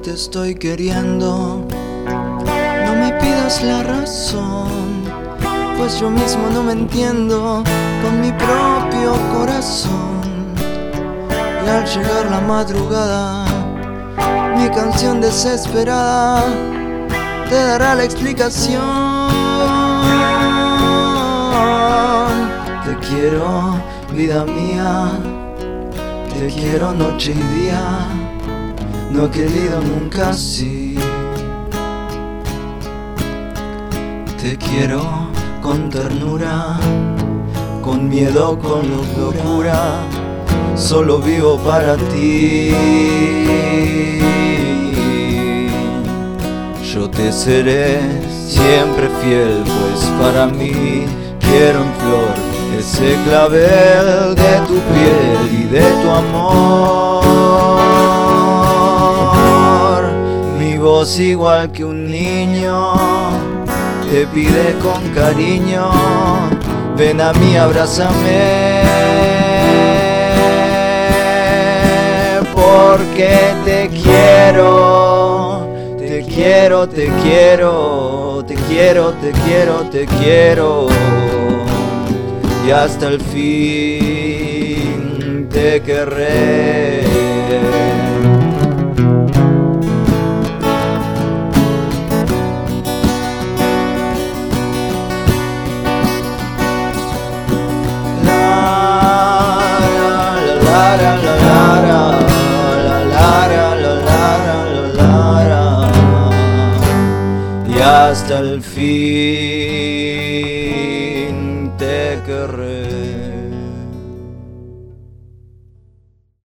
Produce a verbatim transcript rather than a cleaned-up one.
te estoy queriendo. No me pidas la razón, pues yo mismo no me entiendo con mi propio corazón. Y al llegar la madrugada, mi canción desesperada te dará la explicación. Te quiero, vida mía, te quiero noche y día, no he querido nunca así. Te quiero con ternura, con miedo, con locura, solo vivo para ti. Yo te seré siempre fiel, pues para mí quiero en flor ese clavel de tu piel y de tu amor. Mi voz igual que un niño te pide con cariño, ven a mí, abrázame, porque te quiero, te quiero, te quiero, te quiero, te quiero, te quiero, y hasta el fin te querré. Y hasta el fin te querré.